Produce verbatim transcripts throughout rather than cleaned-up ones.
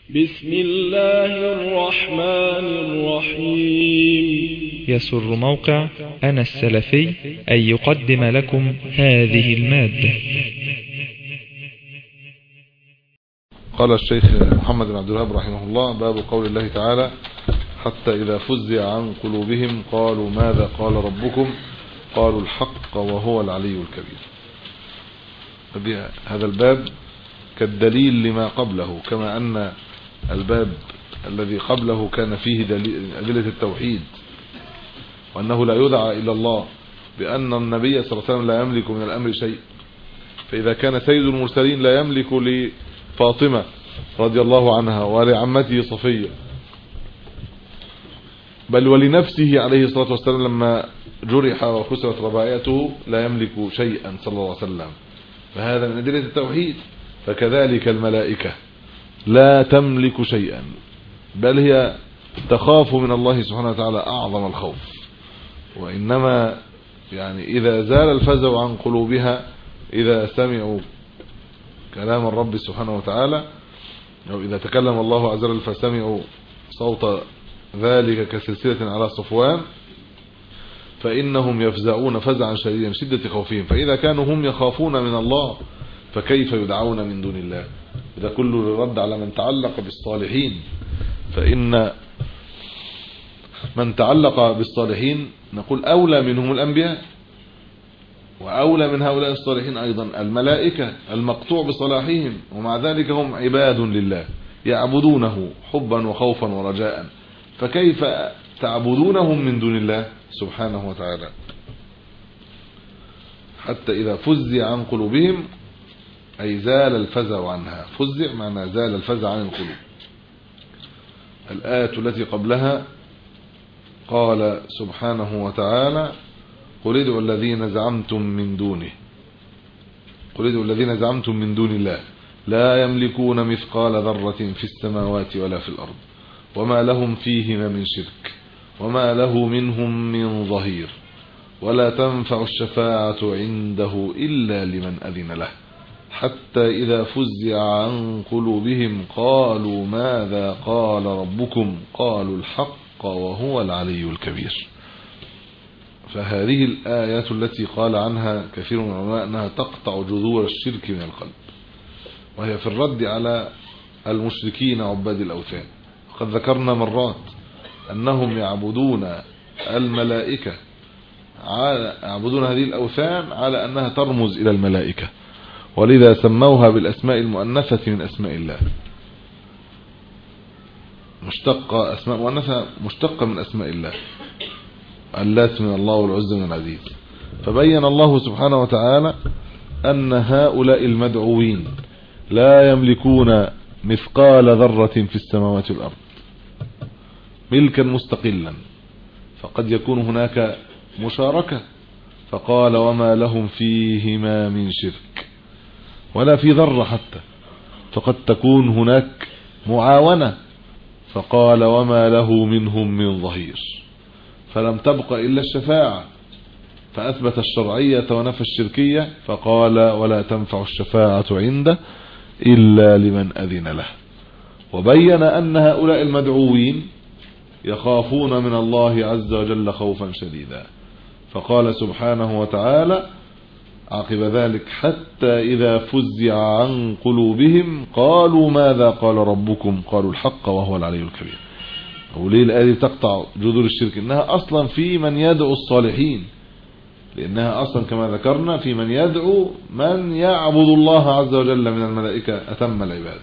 بسم الله الرحمن الرحيم. يسر موقع أنا السلفي أن يقدم لكم هذه المادة. قال الشيخ محمد بن عبد الوهاب رحمه الله: باب قول الله تعالى: حتى إذا فزع عن قلوبهم قالوا ماذا قال ربكم قالوا الحق وهو العلي الكبير. هذا الباب كالدليل لما قبله، كما أن الباب الذي قبله كان فيه أدلة التوحيد، وأنه لا يدعى إلى الله، بأن النبي صلى الله عليه وسلم لا يملك من الأمر شيء. فإذا كان سيد المرسلين لا يملك لفاطمة رضي الله عنها ولعمته صفية، بل ولنفسه عليه الصلاة والسلام لما جرح وكسرت رباعيته لا يملك شيئا صلى الله عليه وسلم، فهذا من أدلة التوحيد. فكذلك الملائكة لا تملك شيئا، بل هي تخاف من الله سبحانه وتعالى أعظم الخوف، وإنما يعني إذا زال الفزع عن قلوبها إذا سمعوا كلام الرب سبحانه وتعالى، أو إذا تكلم الله عز وجل فسمعوا صوت ذلك كسلسلة على صفوان، فإنهم يفزعون فزعا شديدا شدة خوفهم. فإذا كانوا هم يخافون من الله فكيف يدعون من دون الله؟ إذا كل رد على من تعلق بالصالحين، فإن من تعلق بالصالحين نقول أولى منهم الأنبياء، وأولى من هؤلاء الصالحين أيضا الملائكة المقطوع بصلاحهم، ومع ذلك هم عباد لله يعبدونه حبا وخوفا ورجاء، فكيف تعبدونهم من دون الله سبحانه وتعالى؟ حتى إذا فزع عن قلوبهم أي زال الفزع عنها. فزع معنى زال الفزع عن القلوب. الآية التي قبلها قال سبحانه وتعالى: قل ادعوا الذين زعمتم من دونه قل ادعوا الذين زعمتم من دون الله لا يملكون مثقال ذرة في السماوات ولا في الأرض وما لهم فيهما من شرك وما له منهم من ظهير ولا تنفع الشفاعة عنده إلا لمن أذن له حتى إذا فزع عن قلوبهم قالوا ماذا قال ربكم قالوا الحق وهو العلي الكبير. فهذه الآيات التي قال عنها كثير من العلماء أنها تقطع جذور الشرك من القلب، وهي في الرد على المشركين عباد الأوثان. وقد ذكرنا مرات أنهم يعبدون الملائكة يعبدون هذه الأوثان على أنها ترمز إلى الملائكة، ولذا سموها بالأسماء المؤنثة من أسماء الله، مشتقة أسماء مؤنثة مشتقة من أسماء الله، اللات من الله والعزى من العزيز. فبين الله سبحانه وتعالى أن هؤلاء المدعوين لا يملكون مثقال ذرة في السماوات والأرض ملكا مستقلا، فقد يكون هناك مشاركة، فقال وما لهم فيهما من شرك، ولا في ذرة حتى، فقد تكون هناك معاونة، فقال وما له منهم من ظهير، فلم تبق إلا الشفاعة، فأثبت الشرعية ونفى الشركية، فقال ولا تنفع الشفاعة عنده إلا لمن أذن له. وبين أن هؤلاء المدعوين يخافون من الله عز وجل خوفا شديدا، فقال سبحانه وتعالى عقب ذلك حتى إذا فزع عن قلوبهم قالوا ماذا قال ربكم قالوا الحق وهو العلي الكبير. وليه الآية تقطع جذور الشرك؟ إنها أصلا في من يدعو الصالحين، لأنها أصلا كما ذكرنا في من يدعو من يعبد الله عز وجل من الملائكة أتم العباد.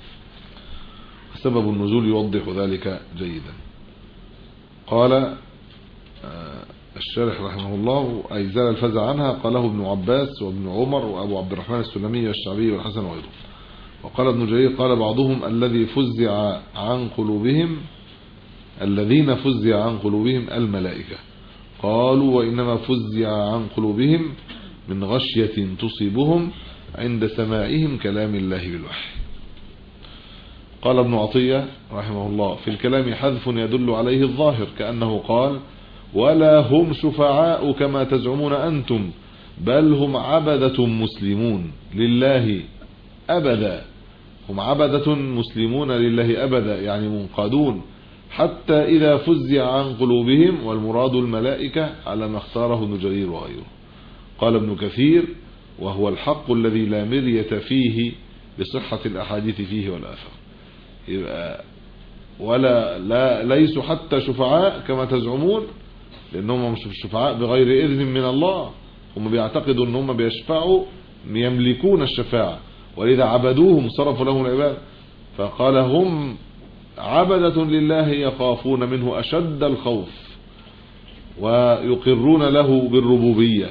سبب النزول يوضح ذلك جيدا. قال الشارح رحمه الله: أي زال الفزع عنها قاله ابن عباس وابن عمر وأبو عبد الرحمن السلمي والشعبي والحسن وغيره. وقال ابن جرير قال بعضهم الذي فزع عن قلوبهم الذين فزع عن قلوبهم الملائكة، قالوا وإنما فزع عن قلوبهم من غشية تصيبهم عند سماعهم كلام الله بالوحي. قال ابن عطية رحمه الله: في الكلام حذف يدل عليه الظاهر، كأنه قال ولا هم شفعاء كما تزعمون أنتم بل هم عبدة مسلمون لله أبدا هم عبدة مسلمون لله أبدا يعني منقادون حتى إذا فزع عن قلوبهم، والمراد الملائكة على ما اختاره ابن جرير وغيره. قال ابن كثير: وهو الحق الذي لا مرية فيه لصحة الأحاديث فيه والآثار. يبقى ولا لا ليسوا حتى شفعاء كما تزعمون، لأنهم مش شفعاء بغير إذن من الله، هم بيعتقدوا أنهم بيشفعوا يملكون الشفاعة، ولذا عبدوهم صرفوا لهم العبادة. فقال: هم عبدة لله يخافون منه أشد الخوف، ويقرون له بالربوبية،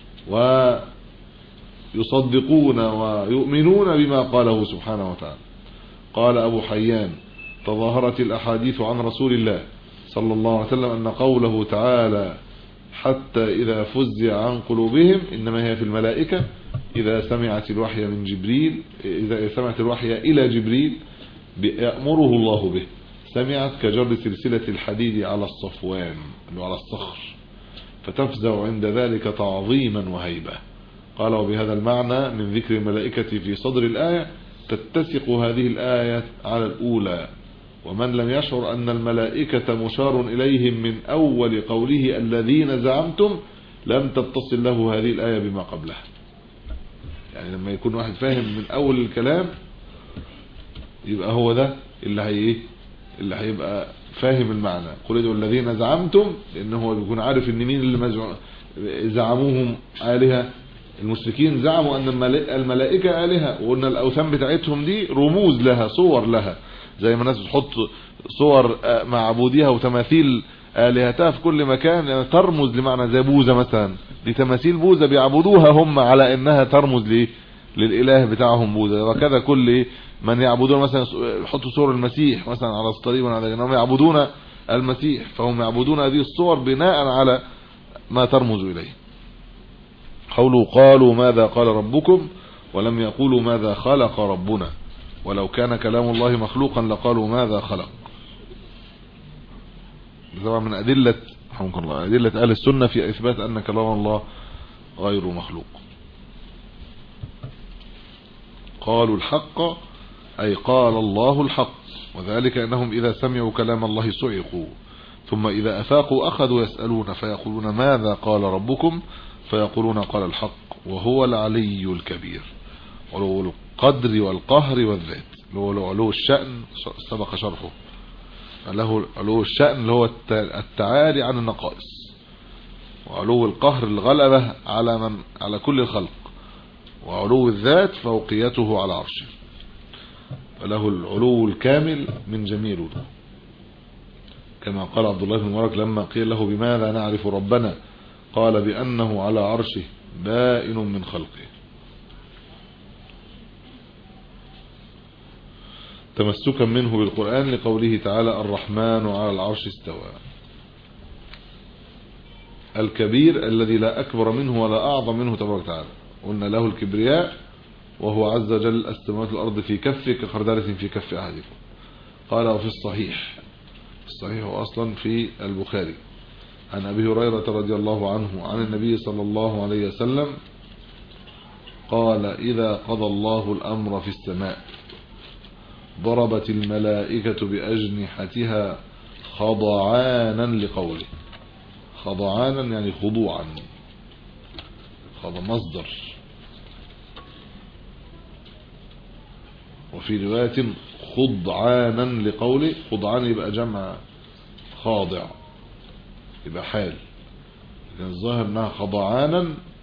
ويصدقون ويؤمنون بما قاله سبحانه وتعالى. قال أبو حيان: تظاهرت الأحاديث عن رسول الله صلى الله عليه وسلم أن قوله تعالى حتى إذا فزع عن قلوبهم إنما هي في الملائكة إذا سمعت الوحي من جبريل، إذا سمعت الوحي إلى جبريل يأمره الله به، سمعت كجر سلسلة الحديد على الصفوان على الصخر، فتفزع عند ذلك تعظيما وهيبة. قال: وبهذا المعنى من ذكر الملائكة في صدر الآية تتسق هذه الآية على الأولى. ومن لم يشعر أن الملائكة مشار إليهم من أول قوله الذين زعمتم لم تتصل له هذه الآية بما قبلها. يعني لما يكون واحد فاهم من أول الكلام يبقى هو ده اللي هي اللي هيبقى فاهم المعنى. قل ادعوا الذين زعمتم، لأنه هو بيكون عارف ان مين اللي زعموهم آلهة. المشركين زعموا أن الملائكة آلهة، وأن الأوثان بتاعتهم دي رموز لها، صور لها، زي ما الناس بتحط صور معبوديها وتماثيل آلهتها في كل مكان، يعني ترمز لمعنى، زي بوذا مثلا، دي تماثيل بوذا بيعبدوها هم على انها ترمز ليه للإله بتاعهم بوذا. وكذا كل من يعبدون مثلا يحطوا صور المسيح مثلا على الصليب، انهم يعبدون المسيح، فهم يعبدون هذه الصور بناء على ما ترمز إليه. قولوا قالوا ماذا قال ربكم ولم يقولوا ماذا خلق ربنا، ولو كان كلام الله مخلوقا لقالوا ماذا خلق. طبعا من أدلة رحمكم الله أدلة أهل السنة في إثبات أن كلام الله غير مخلوق. قالوا الحق أي قال الله الحق، وذلك أنهم إذا سمعوا كلام الله صعقوا، ثم إذا أفاقوا أخذوا يسألون فيقولون ماذا قال ربكم، فيقولون قال الحق وهو العلي الكبير. علو القدر والقهر والذات، له علو الشأن سبق شرحه، له علو الشأن اللي هو التعالي عن النقائص، وعلو القهر الغلبة على من على كل الخلق، وعلو الذات فوقيته على عرشه، فله العلو الكامل من جميع الوجوه. كما قال عبد الله بن مبارك لما قيل له بماذا نعرف ربنا قال بأنه على عرشه بائن من خلقه. تمسكا منه بالقرآن لقوله تعالى الرحمن على العرش استوى. الكبير الذي لا أكبر منه ولا أعظم منه تبارك وتعالى، قلنا له الكبرياء وهو عز وجل السماوات والأرض في كفه كخردلة في كف أحدكم. قال وفي الصحيح، الصحيح أصلا في البخاري، عن أبي هريرة رضي الله عنه عن النبي صلى الله عليه وسلم قال إذا قضى الله الأمر في السماء ضربت الملائكة بأجنحتها خضعانا لقوله. خضعانا يعني خضوعا، خضع مصدر، وفي رواية خضعانا لقوله. خضعان يبقى جمع خاضع، يبقى حال، لأن الظاهر انها خضعانا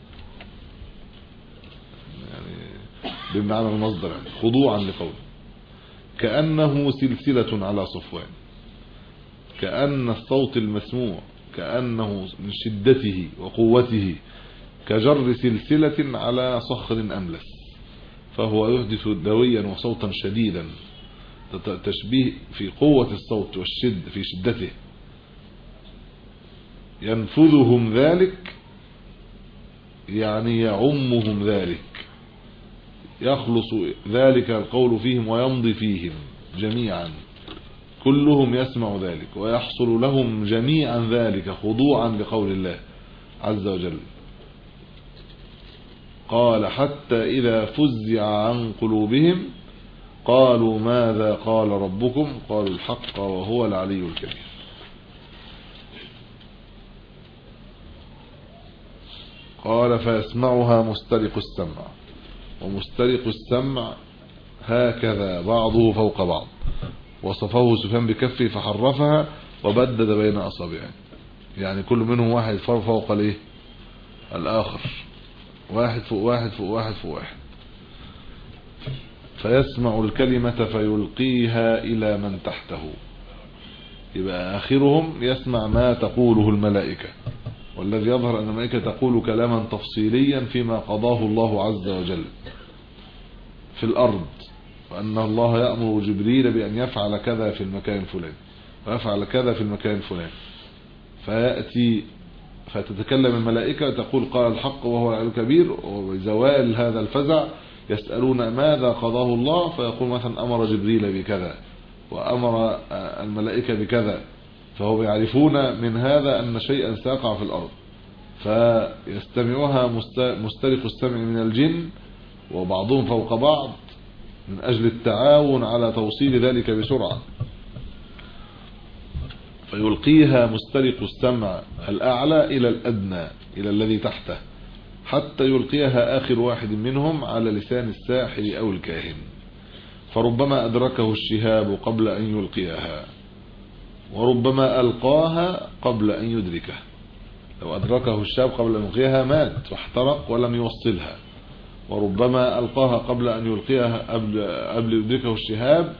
يعني بمعنى المصدر، يعني خضوعا لقوله. كأنه سلسلة على صفوان، كأن الصوت المسموع كأنه من شدته وقوته كجر سلسلة على صخر أملس، فهو يحدث دويا وصوتا شديدا، تشبيه في قوة الصوت والشد في شدته. ينفذهم ذلك يعني يعمهم ذلك، يخلص ذلك القول فيهم ويمضي فيهم جميعا، كلهم يسمع ذلك ويحصل لهم جميعا ذلك خضوعا لقول الله عز وجل. قال حتى إذا فزع عن قلوبهم قالوا ماذا قال ربكم قالوا الحق وهو العلي الكبير. قال فيسمعها مسترق السمع، ومسترق السمع هكذا بعضه فوق بعض، وصفه سفيان بكفه فحرفها وبدد بين أصابعه، يعني كل منهم واحد فوق الايه الآخر، واحد فوق واحد فوق واحد فوق واحد. فيسمع الكلمة فيلقيها إلى من تحته، يبقى آخرهم يسمع ما تقوله الملائكة، والذي يظهر أن الملائكة تقول كلاما تفصيليا فيما قضاه الله عز وجل في الأرض، وأن الله يأمر جبريل بأن يفعل كذا في المكان الفلاني ويفعل كذا في المكان الفلاني، فيأتي فتتكلم الملائكة وتقول قال الحق وهو العلي الكبير، وبزوال هذا الفزع يسألون ماذا قضاه الله، فيقول مثلا أمر جبريل بكذا وأمر الملائكة بكذا، فهم يعرفون من هذا أن شيئا سيقع في الأرض، فيستمعها مسترق السمع من الجن وبعضهم فوق بعض من أجل التعاون على توصيل ذلك بسرعة. فيلقيها مسترق السمع الأعلى إلى الأدنى إلى الذي تحته، حتى يلقيها آخر واحد منهم على لسان الساحر أو الكاهن، فربما أدركه الشهاب قبل أن يلقيها، وربما ألقاها قبل أن يدركه. لو أدركه الشهاب قبل أن يلقيها مات واحترق ولم يوصلها، وربما ألقاها قبل أن يلقيها قبل, قبل يدركه الشهاب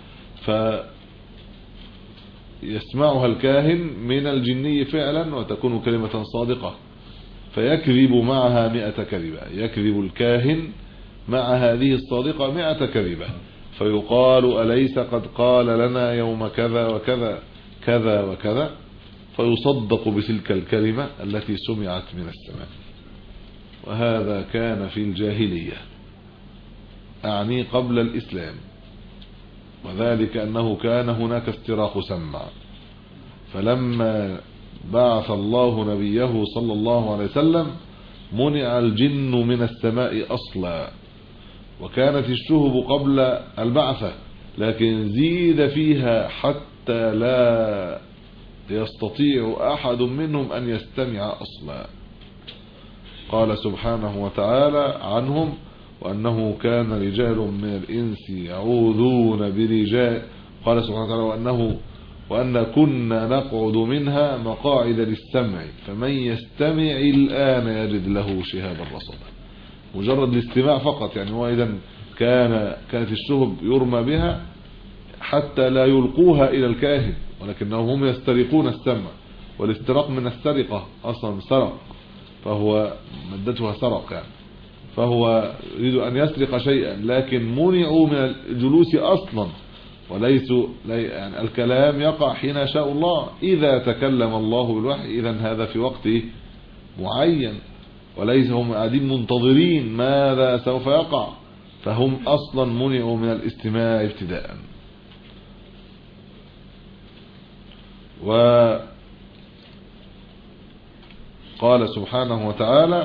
فيسمعها الكاهن من الجني فعلا وتكون كلمة صادقة، فيكذب معها مئة كذبة، يكذب الكاهن مع هذه الصادقة مئة كذبة، فيقال أليس قد قال لنا يوم كذا وكذا كذا وكذا، فيصدق بتلك الكلمة التي سمعت من السماء. وهذا كان في الجاهلية، أعني قبل الإسلام، وذلك أنه كان هناك استراق سمع، فلما بعث الله نبيه صلى الله عليه وسلم منع الجن من السماء أصلا، وكانت الشهب قبل البعثة لكن زيد فيها حتى لا يستطيع أحد منهم أن يستمع أصلا. قال سبحانه وتعالى عنهم وأنه كان رجال من الإنس يعوذون برجال، قال سبحانه وتعالى وأنه وأن كنا نقعد منها مقاعد للسمع فمن يستمع الآن يجد له شهابا رصدا. مجرد الاستماع فقط، يعني هو إذن كان كانت الشهب يرمى بها حتى لا يلقوها إلى الكاهن، ولكنهم هم يسترقون السمع، والاستراق من السرقة أصلا سرق، فهو مدتها سرق يعني، فهو يريد أن يسرق شيئا لكن منعوا من الجلوس أصلا، وليسوا يعني الكلام يقع حين شاء الله، إذا تكلم الله بالوحي إذن هذا في وقت معين، وليس هم قاعدين منتظرين ماذا سوف يقع، فهم أصلا منعوا من الاستماع ابتداء. وقال سبحانه وتعالى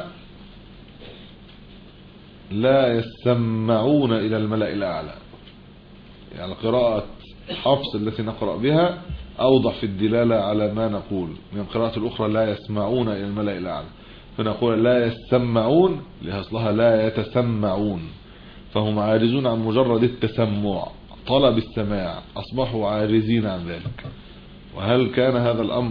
لا يسمعون إلى الملأ الأعلى، يعني قراءة حفص التي نقرأ بها أوضح في الدلالة على ما نقول من قراءة الأخرى لا يسمعون إلى الملأ الأعلى، فنقول لا يسمعون لأصلها لا يتسمعون، فهم عاجزون عن مجرد التسمع طلب السماع، أصبحوا عاجزين عن ذلك. وهل كان هذا الأمر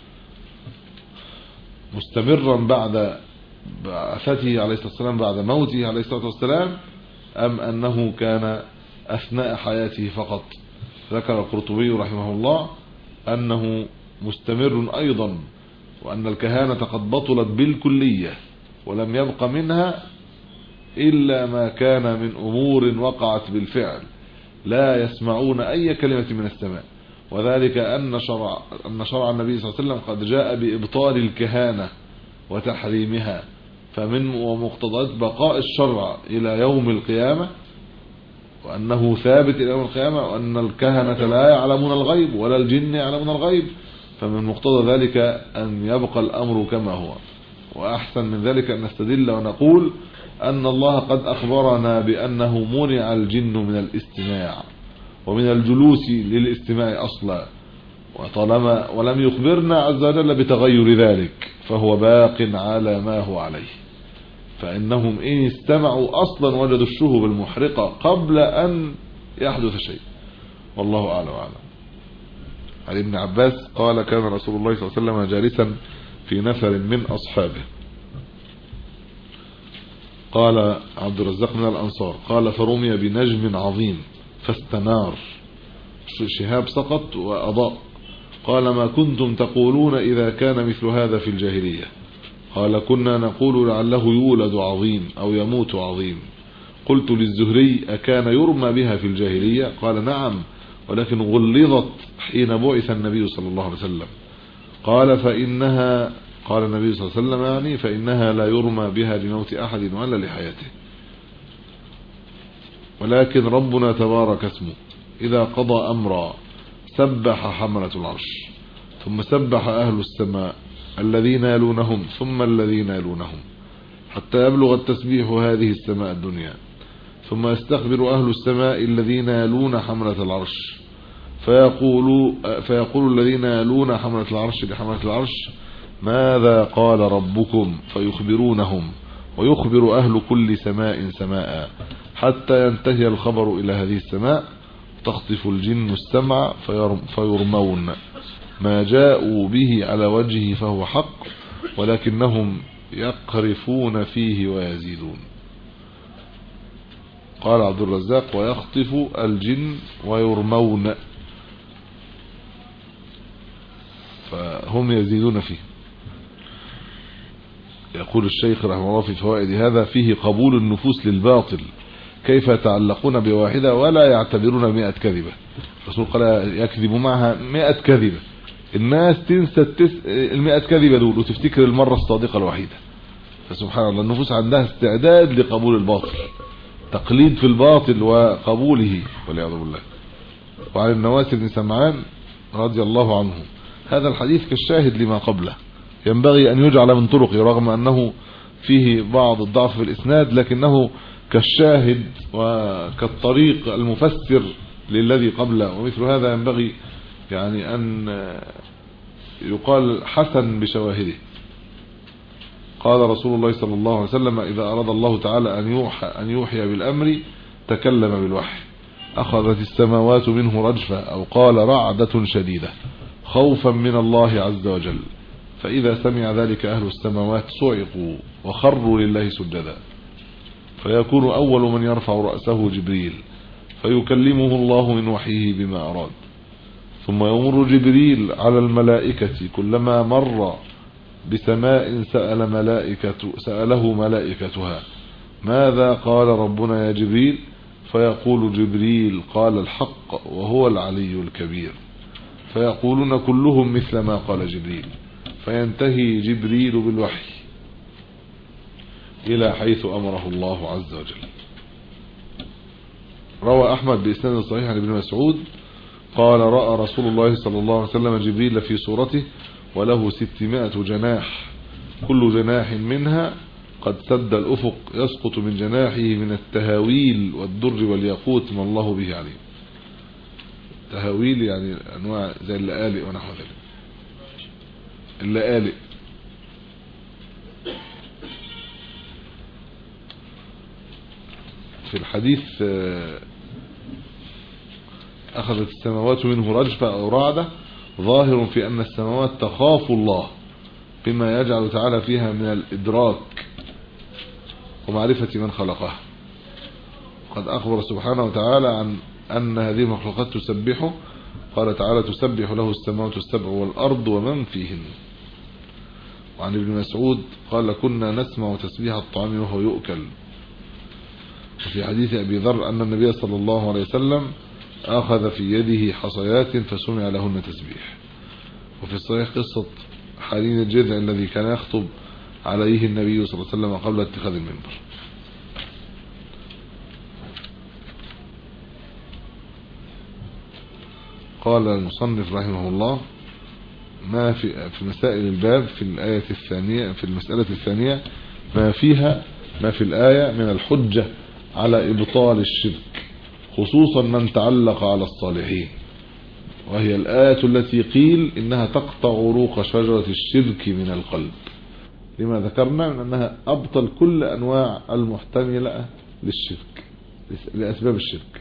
مستمرا بعد بعثته عليه الصلاة والسلام بعد موته عليه الصلاة والسلام، أم أنه كان أثناء حياته فقط؟ ذكر القرطبي رحمه الله أنه مستمر أيضا، وأن الكهانة قد بطلت بالكلية ولم يبق منها إلا ما كان من أمور وقعت بالفعل، لا يسمعون أي كلمة من السماء، وذلك أن شرع, أن شرع النبي صلى الله عليه وسلم قد جاء بإبطال الكهانة وتحريمها، فمن ومقتضيات بقاء الشرع إلى يوم القيامة، وأنه ثابت إلى يوم القيامة، وأن الكهنة لا يعلمون الغيب ولا الجن يعلمون الغيب، فمن مقتضى ذلك أن يبقى الأمر كما هو. وأحسن من ذلك أن نستدل ونقول أن الله قد أخبرنا بأنه منع الجن من الاستماع ومن الجلوس للاستماع أصلا، وطالما ولم يخبرنا عز وجل بتغير ذلك فهو باق على ما هو عليه، فإنهم إن استمعوا أصلا وجدوا الشهب المحرقة قبل أن يحدث شيء. والله أعلم وأعلم. عن ابن عباس قال كان رسول الله صلى الله عليه وسلم جالسا في نفر من أصحابه. قال عبد الرزاق من الأنصار قال فرمي بنجم عظيم فاستنار، شهاب سقط وأضاء. قال ما كنتم تقولون إذا كان مثل هذا في الجاهلية؟ قال كنا نقول لعله يولد عظيم أو يموت عظيم. قلت للزهري أكان يرمى بها في الجاهلية؟ قال نعم، ولكن غلظت حين بعث النبي صلى الله عليه وسلم. قال فإنها قال النبي صلى الله عليه وسلم يعني فإنها لا يرمى بها لموت أحد ولا لحياته، ولكن ربنا تبارك اسمه إذا قضى أمرا سبح حملة العرش، ثم سبح أهل السماء الذين يلونهم ثم الذين يلونهم حتى يبلغ التسبيح هذه السماء الدنيا، ثم يستخبر أهل السماء الذين يلون حملة العرش فيقول, فيقول الذين يلون حملة العرش لحملة العرش ماذا قال ربكم؟ فيخبرونهم، ويخبر أهل كل سماء سماء حتى ينتهي الخبر إلى هذه السماء، تخطف الجن السمع فيرمون ما جاءوا به على وجهه فهو حق، ولكنهم يقرفون فيه ويزيدون. قال عبد الرزاق ويخطف الجن ويرمون، فهم يزيدون فيه. يقول الشيخ رحمه الله في فوائد هذا فيه قبول النفوس للباطل، كيف يتعلقون بواحدة ولا يعتبرون مئة كذبة. الرسول قال يكذب معها مئة كذبة، الناس تنسى التس... المئة كذبة دول وتفتكر المرة الصادقة الوحيدة. فسبحان الله النفوس عندها استعداد لقبول الباطل، تقليد في الباطل وقبوله والعياذ بالله. وعن النواس بن سمعان رضي الله عنه هذا الحديث كالشاهد لما قبله، ينبغي أن يجعل من طرقه رغم أنه فيه بعض الضعف في الإسناد، لكنه كالشاهد وكالطريق المفسر للذي قبله، ومثل هذا ينبغي يعني أن يقال حسن بشواهده. قال رسول الله صلى الله عليه وسلم إذا أراد الله تعالى أن يوحى, أن يوحي بالأمر تكلم بالوحي، أخذت السماوات منه رجفة، أو قال رعدة شديدة خوفا من الله عز وجل، فإذا سمع ذلك أهل السماوات صعقوا وخروا لله سجدا، فيكون أول من يرفع رأسه جبريل فيكلمه الله من وحيه بما أراد، ثم يمر جبريل على الملائكة كلما مر بسماء سأل ملائكة سأله ملائكتها ماذا قال ربنا يا جبريل؟ فيقول جبريل قال الحق وهو العلي الكبير، فيقولون كلهم مثل ما قال جبريل، فينتهي جبريل بالوحي إلى حيث أمره الله عز وجل. روى أحمد بإسناد صحيح عن ابن مسعود قال رأى رسول الله صلى الله عليه وسلم جبريل في صورته وله ستمائة جناح، كل جناح منها قد سد الأفق، يسقط من جناحه من التهاويل والدر والياقوت ما الله به عليه. تهاويل يعني أنواع زي اللآلئ ونحو ذلك. اللآلئ في الحديث أخذت السماوات منه رجفة أو رعدة، ظاهر في أن السماوات تخاف الله بما يجعل تعالى فيها من الإدراك ومعرفة من خلقها. قد أخبر سبحانه وتعالى عن أن هذه المخلوقات تسبحه، قال تعالى تسبح له السماوات السبع والأرض ومن فيهن. وعن ابن مسعود قال كنا نسمع تسبيح الطعام وهو يؤكل. وفي حديث أبي ذر أن النبي صلى الله عليه وسلم أخذ في يده حصيات فسمع لهن تسبيح. وفي الصحيح قصة حالين الجذع الذي كان يخطب عليه النبي صلى الله عليه وسلم قبل اتخاذ المنبر. قال المصنف رحمه الله ما في في مسائل الباب في الآية الثانية في المسألة الثانية ما فيها ما في الآية من الحجة على إبطال الشرك، خصوصا من تعلق على الصالحين، وهي الآية التي قيل إنها تقطع عروق شجرة الشرك من القلب، لما ذكرنا من أنها أبطل كل أنواع المحتملة للشرك لأسباب الشرك.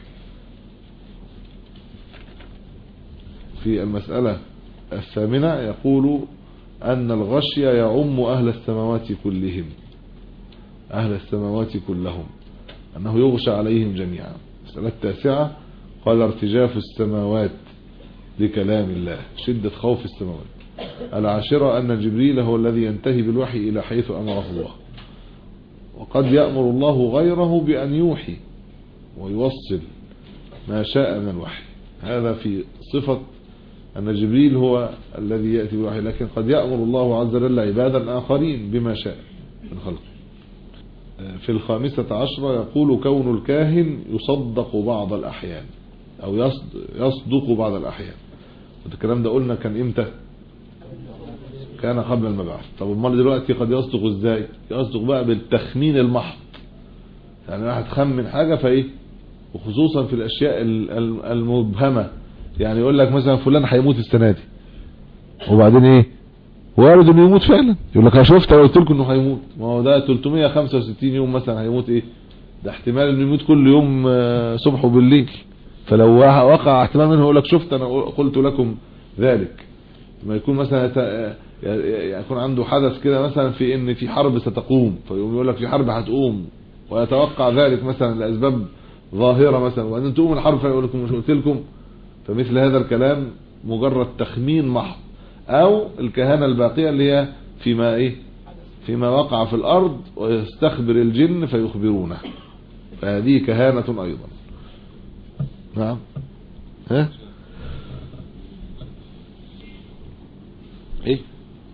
في المسألة الثامنة يقول أن الغشي يعم أهل السماوات كلهم، أهل السماوات كلهم، أنه يغشى عليهم جميعا. المسألة التاسعة قال ارتجاف السماوات لكلام الله، شدة خوف السماوات. العاشرة أن جبريل هو الذي ينتهي بالوحي إلى حيث أمره الله، وقد يأمر الله غيره بأن يوحي ويوصل ما شاء من الوحي، هذا في صفة أن جبريل هو الذي يأتي بالوحي، لكن قد يأمر الله عز وجل عبادا آخرين بما شاء من خلقه. في الخامسة عشرة يقول كون الكاهن يصدق بعض الأحيان أو يصدق بعض الأحيان. الكلام ده قلنا كان إمتى؟ كان قبل المبعث. طب امال دلوقتي قد يصدق ازاي؟ يصدق بقى بالتخمين المحض، يعني واحد خمن حاجة فايه، وخصوصا في الاشياء المبهمة، يعني يقول لك مثلا فلان هيموت السنة دي، وبعدين ايه وارد انه يموت فعلا، يقول لك انا شفت قلت لكم انه هيموت، ما هو ده ثلاثمائة وخمسة وستين يوم مثلا هيموت، ايه ده احتمال انه يموت كل يوم صبح وبالليل، فلو وقع احتمال منه يقول لك شفت انا قلت لكم ذلك. ما يكون مثلا يكون عنده حدث كده مثلا في ان في حرب ستقوم، فيقوم يقول لك في حرب هتقوم، ويتوقع ذلك مثلا لاسباب ظاهرة مثلا، وبعدين تقوم الحرب فيقول لكم مش قلت لكم. فمثل هذا الكلام مجرد تخمين محض، او الكهانة الباقية اللي هي فيما ايه فيما وقع في الارض، ويستخبر الجن فيخبرونه، فهذه كهانة ايضا. نعم. ها ايه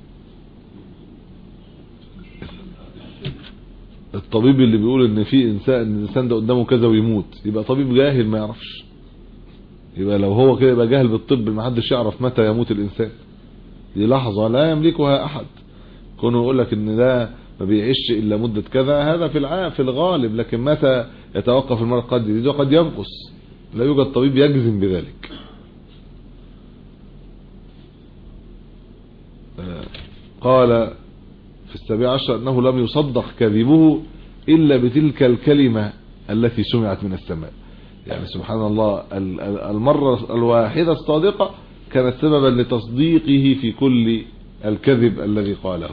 الطبيب اللي بيقول ان في انسان الانسان ده قدامه كذا ويموت، يبقى طبيب جاهل ما يعرفش، يبقى لو هو كده يبقى جاهل بالطب، ما حدش يعرف متى يموت الانسان، دي لحظة لا يملكها احد. كونه يقول لك ان ده ما بيعيش الا مدة كذا، هذا في العام في الغالب، لكن متى يتوقف المرض قد يزيد وقد ينقص، لا يوجد طبيب يجزم بذلك. قال في السابع عشر أنه لم يصدق كذبه إلا بتلك الكلمة التي سمعت من السماء، يعني سبحان الله المرة الواحدة الصادقة كانت سببا لتصديقه في كل الكذب الذي قاله.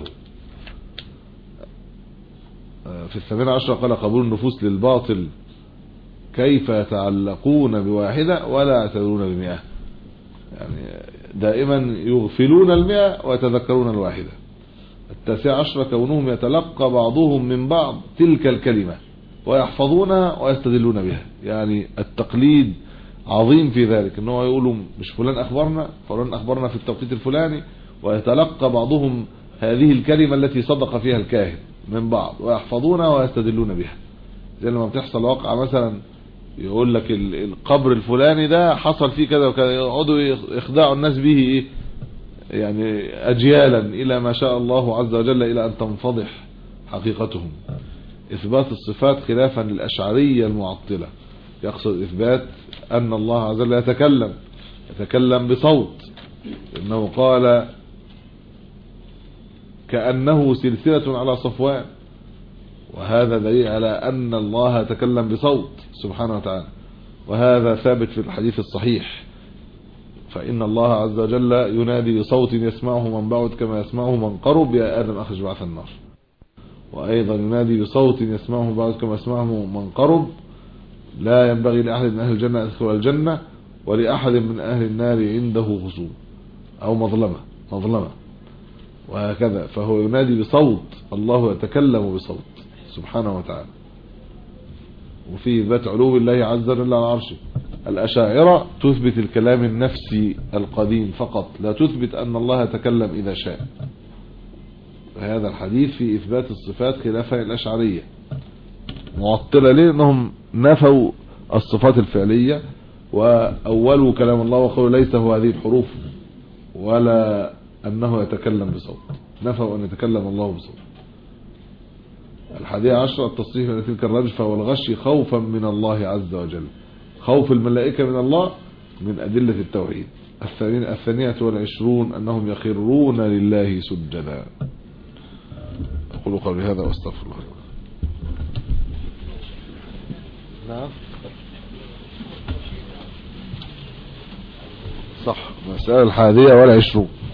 في الثامنة عشر قال قبول النفوس للباطل، كيف يتعلقون بواحدة ولا يعتذرون بمئة، يعني دائما يغفلون المئة ويتذكرون الواحدة. التاسع عشر كونهم يتلقى بعضهم من بعض تلك الكلمة ويحفظونها ويستدلون بها، يعني التقليد عظيم في ذلك، انه يقولوا مش فلان اخبرنا فلان اخبرنا في التوقيت الفلاني، ويتلقى بعضهم هذه الكلمة التي صدق فيها الكاهن من بعض ويحفظونها ويستدلون بها. زي لما بتحصل واقعة مثلا يقول لك القبر الفلاني ده حصل فيه كذا وكذا، يقعدوا يخدعوا الناس به ايه يعني اجيالا الى ما شاء الله عز وجل الى ان تنفضح حقيقتهم. اثبات الصفات خلافا للاشعرية المعطلة، يقصد اثبات ان الله عز وجل يتكلم يتكلم بصوت، انه قال كأنه سلسلة على صفوان، وهذا دليل على ان الله تكلم بصوت سبحانه وتعالى، وهذا ثابت في الحديث الصحيح، فإن الله عز وجل ينادي بصوت يسمعه من بعد كما يسمعه من قرب، يا آدم أخرج بعث النار. وأيضا ينادي بصوت يسمعه من بعد كما يسمعه من قرب، لا ينبغي لأحد من أهل الجنة يدخل الجنة، ولأحد من أهل النار عنده خصوم أو مظلمة مظلمة وهكذا. فهو ينادي بصوت، الله يتكلم بصوت سبحانه وتعالى. وفي إثبات علو الله عز وجل على عرشه. الأشاعرة تثبت الكلام النفسي القديم فقط، لا تثبت أن الله يتكلم إذا شاء. هذا الحديث في إثبات الصفات خلافا الأشعرية معطلة، ليه؟ أنهم نفوا الصفات الفعلية، وأولوا كلام الله وقالوا ليس هو هذه الحروف ولا أنه يتكلم بصوت، نفوا أن يتكلم الله بصوت. الحادية عشرة التصريف من تلك الرجفة والغش خوفا من الله عز وجل. خوف الملائكة من الله من أدلة التوحيد. الثانية والعشرون أنهم يخرون لله سجدا. أقول قولي هذا واستغفر الله. نعم صح. مسألة الحادية والعشرون.